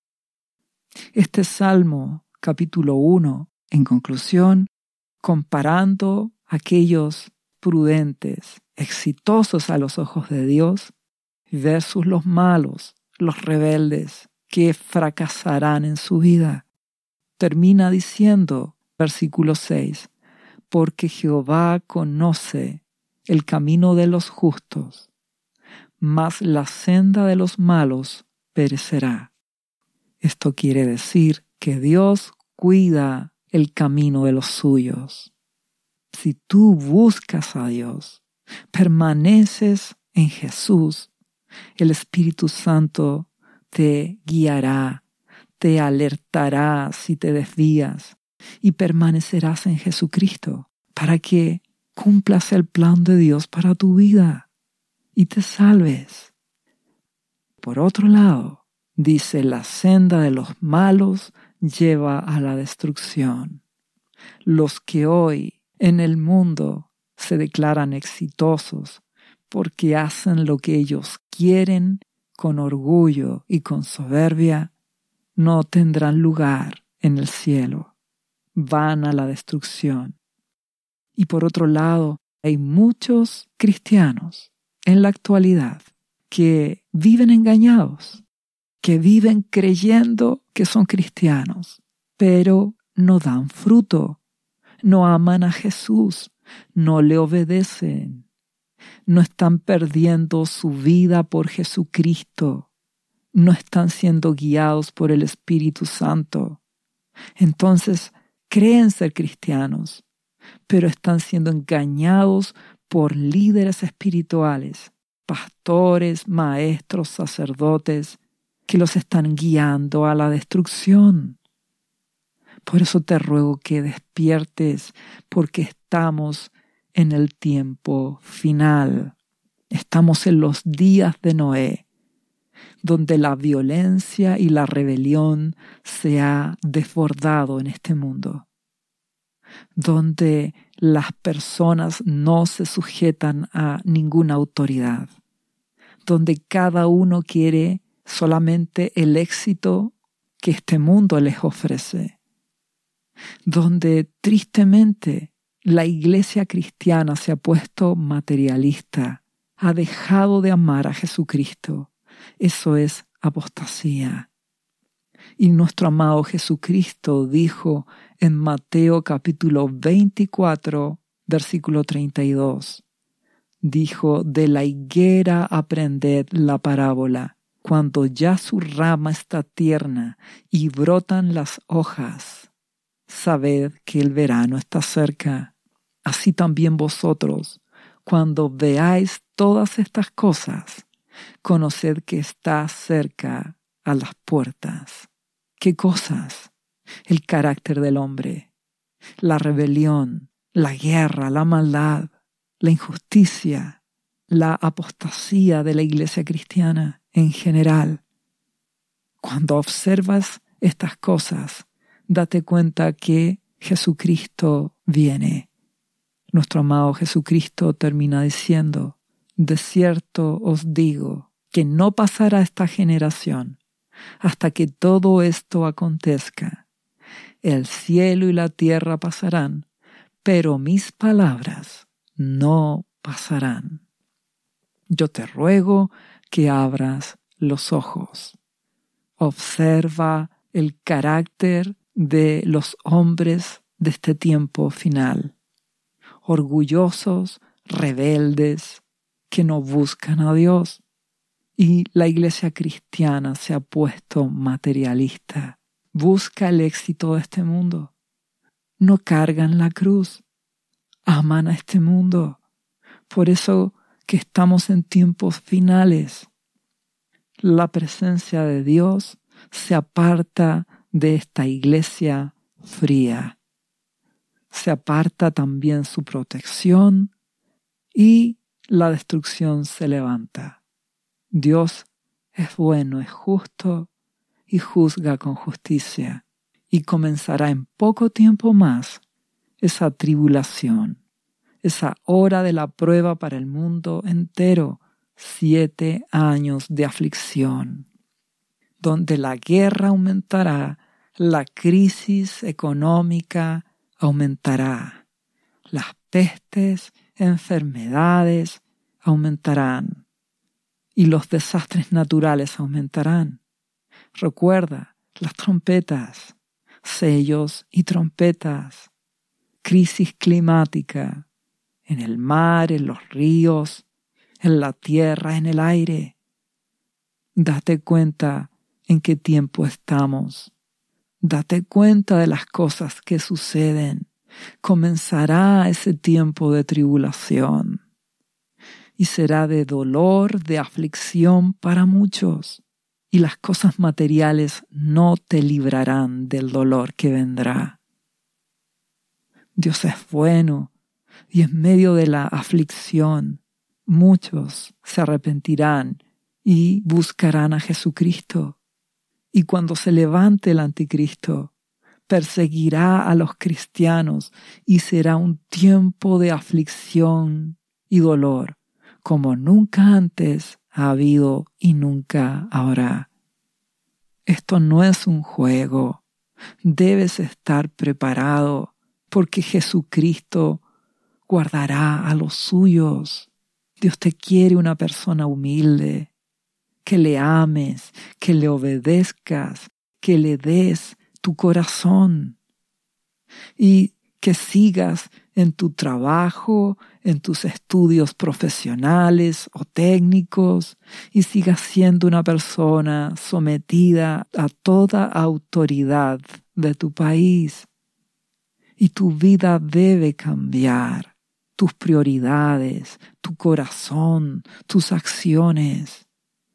Este Salmo, capítulo 1, en conclusión, comparando a aquellos prudentes, exitosos a los ojos de Dios, versus los malos, los rebeldes, que fracasarán en su vida. Termina diciendo, versículo 6, porque Jehová conoce el camino de los justos, mas la senda de los malos perecerá. Esto quiere decir que Dios cuida el camino de los suyos. Si tú buscas a Dios, permaneces en Jesús, el Espíritu Santo te guiará, te alertará si te desvías y permanecerás en Jesucristo para que cumplas el plan de Dios para tu vida y te salves. Por otro lado, dice, la senda de los malos lleva a la destrucción. Los que hoy en el mundo se declaran exitosos porque hacen lo que ellos quieren con orgullo y con soberbia, no tendrán lugar en el cielo. Van a la destrucción. Y por otro lado, hay muchos cristianos en la actualidad que viven engañados, que viven creyendo que son cristianos, pero no dan fruto, no aman a Jesús, no le obedecen, no están perdiendo su vida por Jesucristo, no están siendo guiados por el Espíritu Santo. Entonces, creen ser cristianos, pero están siendo engañados por líderes espirituales, pastores, maestros, sacerdotes, que los están guiando a la destrucción. Por eso te ruego que despiertes, porque estamos en el tiempo final. Estamos en los días de Noé, donde la violencia y la rebelión se ha desbordado en este mundo, donde las personas no se sujetan a ninguna autoridad, donde cada uno quiere solamente el éxito que este mundo les ofrece, donde tristemente la iglesia cristiana se ha puesto materialista, ha dejado de amar a Jesucristo. Eso es apostasía. Y nuestro amado Jesucristo dijo en Mateo capítulo 24, versículo 32, dijo, de la higuera aprended la parábola, cuando ya su rama está tierna y brotan las hojas, sabed que el verano está cerca. Así también vosotros, cuando veáis todas estas cosas, conoced que está cerca a las puertas. ¿Qué cosas? El carácter del hombre, la rebelión, la guerra, la maldad, la injusticia, la apostasía de la iglesia cristiana en general. Cuando observas estas cosas, date cuenta que Jesucristo viene. Nuestro amado Jesucristo termina diciendo, de cierto os digo que no pasará esta generación hasta que todo esto acontezca. El cielo y la tierra pasarán, pero mis palabras no pasarán. Yo te ruego que abras los ojos. Observa el carácter de los hombres de este tiempo final. Orgullosos, rebeldes, que no buscan a Dios. Y la iglesia cristiana se ha puesto materialista. Busca el éxito de este mundo. No cargan la cruz. Aman a este mundo. Por eso que estamos en tiempos finales. La presencia de Dios se aparta de esta iglesia fría. Se aparta también su protección y la destrucción se levanta. Dios es bueno, es justo y juzga con justicia. Y comenzará en poco tiempo más esa tribulación, esa hora de la prueba para el mundo entero, 7 años de aflicción, donde la guerra aumentará, la crisis económica aumentará, las pestes, enfermedades aumentarán y los desastres naturales aumentarán. Recuerda, las trompetas, sellos y trompetas, crisis climática, en el mar, en los ríos, en la tierra, en el aire. Date cuenta en qué tiempo estamos. Date cuenta de las cosas que suceden. Comenzará ese tiempo de tribulación y será de dolor, de aflicción para muchos. Y las cosas materiales no te librarán del dolor que vendrá. Dios es bueno. Y en medio de la aflicción, muchos se arrepentirán y buscarán a Jesucristo. Y cuando se levante el anticristo, perseguirá a los cristianos y será un tiempo de aflicción y dolor, como nunca antes ha habido y nunca habrá. Esto no es un juego. Debes estar preparado porque Jesucristo guardará a los suyos. Dios te quiere una persona humilde, que le ames, que le obedezcas, que le des tu corazón y que sigas en tu trabajo, en tus estudios profesionales o técnicos y sigas siendo una persona sometida a toda autoridad de tu país. Y tu vida debe cambiar, tus prioridades, tu corazón, tus acciones.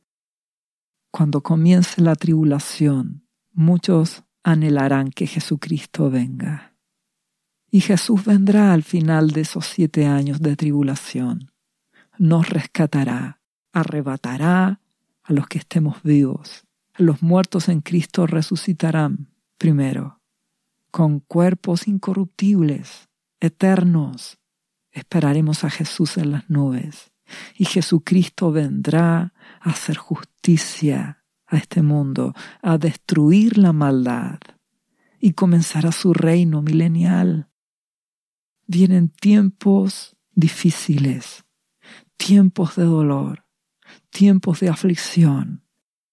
Cuando comience la tribulación, muchos anhelarán que Jesucristo venga. Y Jesús vendrá al final de esos 7 años de tribulación. Nos rescatará, arrebatará a los que estemos vivos. Los muertos en Cristo resucitarán primero, con cuerpos incorruptibles, eternos. Esperaremos a Jesús en las nubes. Y Jesucristo vendrá a hacer justicia a este mundo, a destruir la maldad y comenzará su reino milenial. Vienen tiempos difíciles, tiempos de dolor, tiempos de aflicción.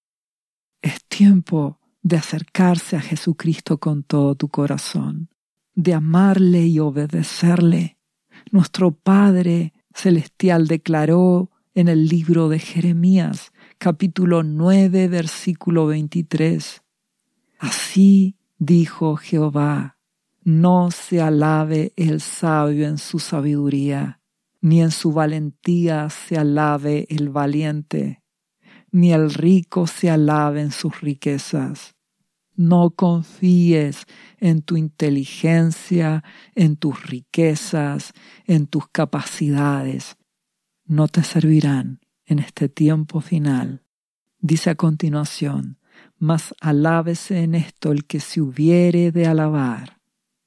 Es tiempo de acercarse a Jesucristo con todo tu corazón, de amarle y obedecerle. Nuestro Padre Celestial declaró en el libro de Jeremías, capítulo 9, versículo 23. Así dijo Jehová, no se alabe el sabio en su sabiduría, ni en su valentía se alabe el valiente, ni el rico se alabe en sus riquezas. No confíes en tu inteligencia, en tus riquezas, en tus capacidades. No te servirán en este tiempo final. Dice a continuación, mas alábese en esto el que se hubiere de alabar,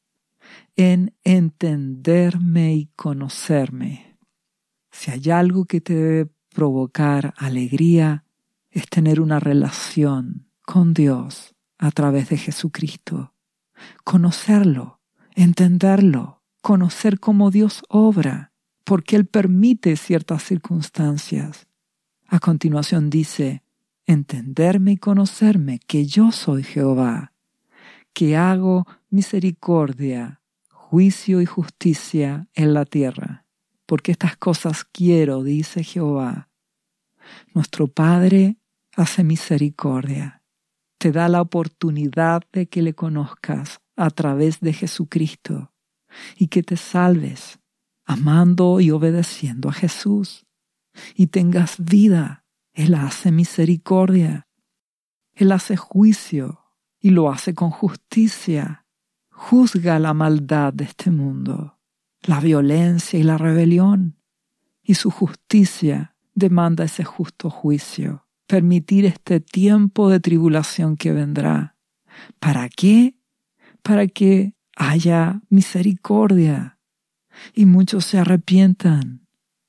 en entenderme y conocerme. Si hay algo que te debe provocar alegría, es tener una relación con Dios a través de Jesucristo. Conocerlo, entenderlo, conocer cómo Dios obra, porque Él permite ciertas circunstancias. A continuación dice, entenderme y conocerme que yo soy Jehová, que hago misericordia, juicio y justicia en la tierra, porque estas cosas quiero, dice Jehová. Nuestro Padre hace misericordia, te da la oportunidad de que le conozcas a través de Jesucristo y que te salves amando y obedeciendo a Jesús y tengas vida. Él hace misericordia, Él hace juicio y lo hace con justicia. Juzga la maldad de este mundo, la violencia y la rebelión, y su justicia demanda ese justo juicio, permitir este tiempo de tribulación que vendrá. ¿Para qué? Para que haya misericordia y muchos se arrepientan.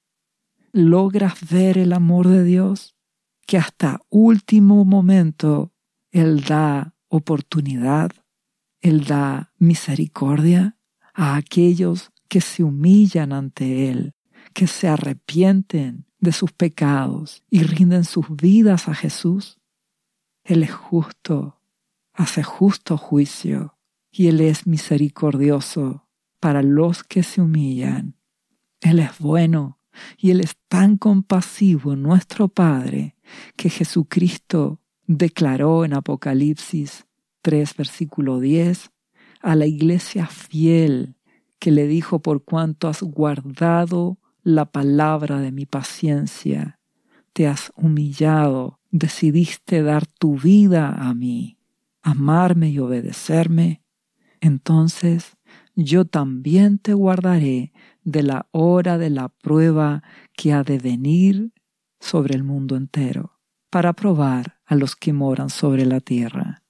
¿Logras ver el amor de Dios? Que hasta último momento Él da oportunidad, Él da misericordia a aquellos que se humillan ante Él, que se arrepienten de sus pecados y rinden sus vidas a Jesús. Él es justo, hace justo juicio y Él es misericordioso para los que se humillan. Él es bueno y Él es tan compasivo, nuestro Padre, que Jesucristo declaró en Apocalipsis 3, versículo 10, a la iglesia fiel, que le dijo, por cuanto has guardado la palabra de mi paciencia, te has humillado, decidiste dar tu vida a mí, amarme y obedecerme, entonces yo también te guardaré de la hora de la prueba que ha de venir sobre el mundo entero, para probar a los que moran sobre la tierra.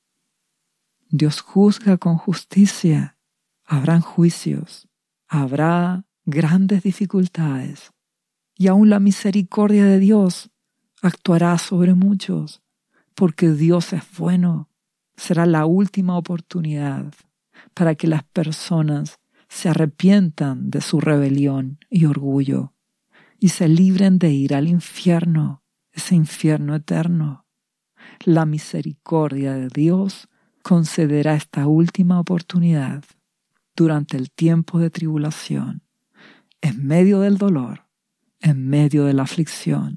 Dios juzga con justicia. Habrán juicios, habrá grandes dificultades, y aún la misericordia de Dios actuará sobre muchos, porque Dios es bueno. Será la última oportunidad para que las personas se arrepientan de su rebelión y orgullo y se libren de ir al infierno, ese infierno eterno. La misericordia de Dios concederá esta última oportunidad durante el tiempo de tribulación, en medio del dolor, en medio de la aflicción.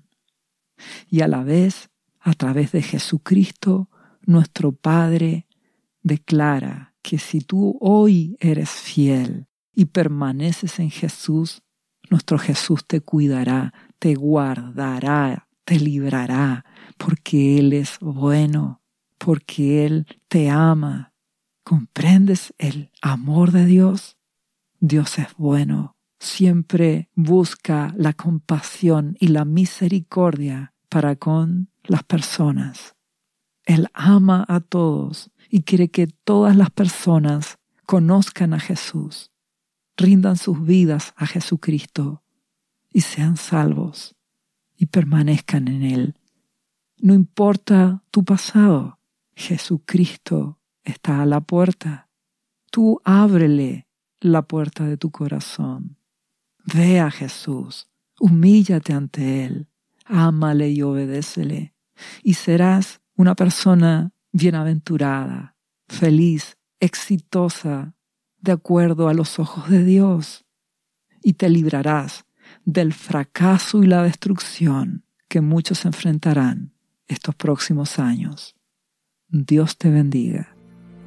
Y a la vez, a través de Jesucristo, nuestro Padre declara que si tú hoy eres fiel y permaneces en Jesús, nuestro Jesús te cuidará, te guardará, te librará, porque Él es bueno, porque Él te ama. ¿Comprendes el amor de Dios? Dios es bueno, siempre busca la compasión y la misericordia para con las personas. Él ama a todos y quiere que todas las personas conozcan a Jesús, rindan sus vidas a Jesucristo y sean salvos y permanezcan en Él. No importa tu pasado, Jesucristo está a la puerta. Tú ábrele la puerta de tu corazón. Ve a Jesús, humíllate ante Él, ámale y obedécele, y serás una persona bienaventurada, feliz, exitosa, de acuerdo a los ojos de Dios, y te librarás del fracaso y la destrucción que muchos enfrentarán estos próximos años. Dios te bendiga.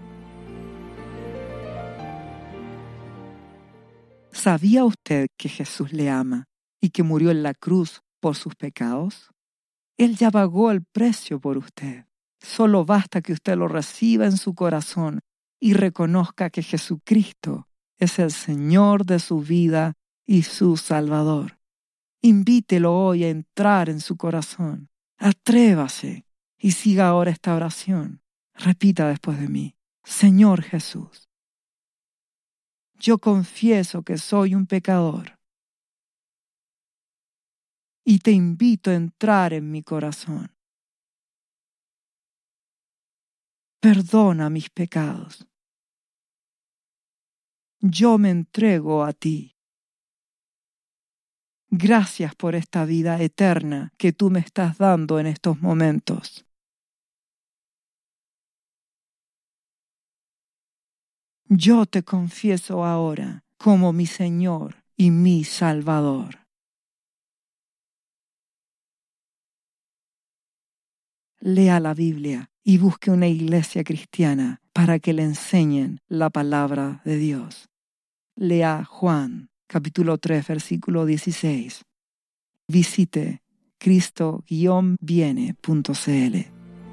¿Sabía usted que Jesús le ama y que murió en la cruz por sus pecados? Él ya pagó el precio por usted. Solo basta que usted lo reciba en su corazón y reconozca que Jesucristo es el Señor de su vida y su Salvador. Invítelo hoy a entrar en su corazón. Atrévase y siga ahora esta oración. Repita después de mí: Señor Jesús, yo confieso que soy un pecador y te invito a entrar en mi corazón. Perdona mis pecados. Yo me entrego a ti. Gracias por esta vida eterna que tú me estás dando en estos momentos. Yo te confieso ahora como mi Señor y mi Salvador. Lea la Biblia y busque una iglesia cristiana para que le enseñen la palabra de Dios. Lea Juan, capítulo 3, versículo 16. Visite cristo-viene.cl.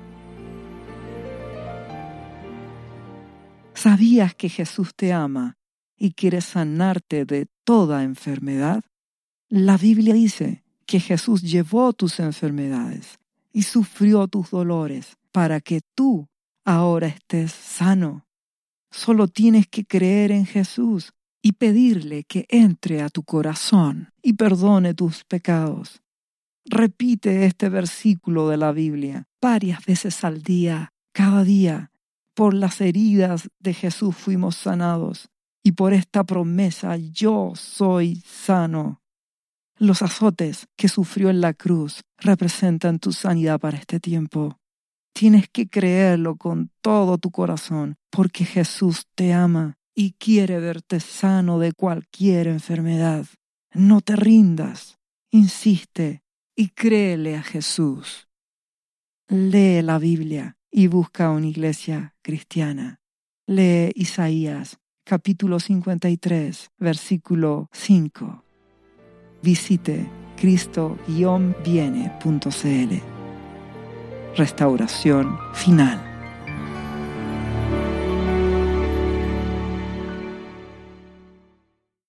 ¿Sabías que Jesús te ama y quiere sanarte de toda enfermedad? La Biblia dice que Jesús llevó tus enfermedades y sufrió tus dolores para que tú ahora estés sano. Solo tienes que creer en Jesús y pedirle que entre a tu corazón y perdone tus pecados. Repite este versículo de la Biblia varias veces al día, cada día. Por las heridas de Jesús fuimos sanados y por esta promesa yo soy sano. Los azotes que sufrió en la cruz representan tu sanidad para este tiempo. Tienes que creerlo con todo tu corazón porque Jesús te ama y quiere verte sano de cualquier enfermedad. No te rindas, insiste y créele a Jesús. Lee la Biblia y busca una iglesia cristiana. Lee Isaías, capítulo 53, versículo 5. Visite cristo-viene.cl. Restauración final.